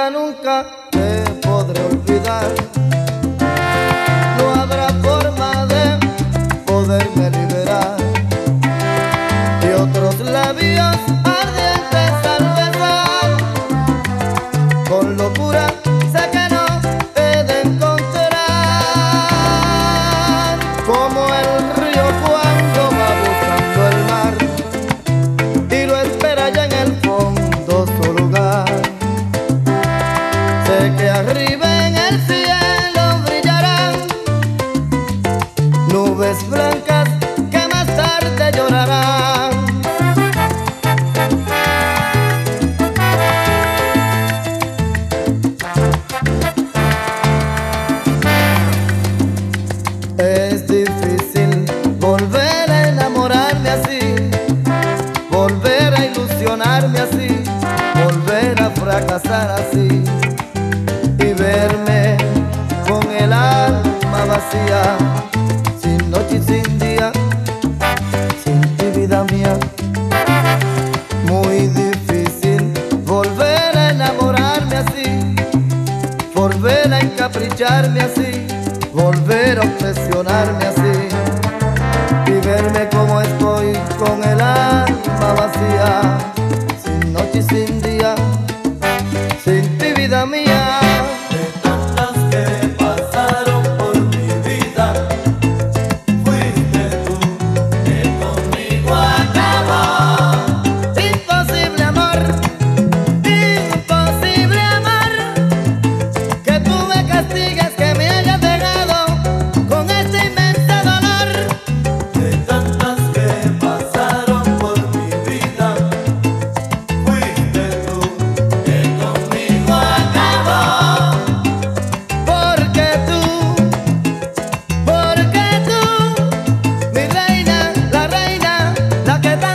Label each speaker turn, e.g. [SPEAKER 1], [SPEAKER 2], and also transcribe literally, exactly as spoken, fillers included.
[SPEAKER 1] nunca, nunca te podré olvidar. No habrá forma de poderme liberar de otros labios ardientes al besar. Con locura sé que no he de encontrar, como el río cuando va buscando el mar y lo espera ya en el fondo su lugar. Sé que arriba en el cielo brillarán nubes blancas que más tarde llorarán. Es difícil volver a enamorarme así, volver a ilusionarme así, volver a fracasar así y verme con el alma vacía, sin noche y sin día, sin ti, vida mía. Muy difícil volver a enamorarme así, volver a encapricharme así, volver a obsesionarme así y verme como estoy con el alma vacía, sin noche y sin día, sin ti, vida mía.
[SPEAKER 2] De tantas que pasaron por mi vida, fuiste tú que conmigo acabó.
[SPEAKER 1] Imposible amor, imposible amor, que tú me castigues, que me hayas dejado con este inmenso dolor.
[SPEAKER 2] De tantas que pasaron por mi vida, fuiste tú que conmigo acabó.
[SPEAKER 1] Porque tú, porque tú, mi reina, la reina, la que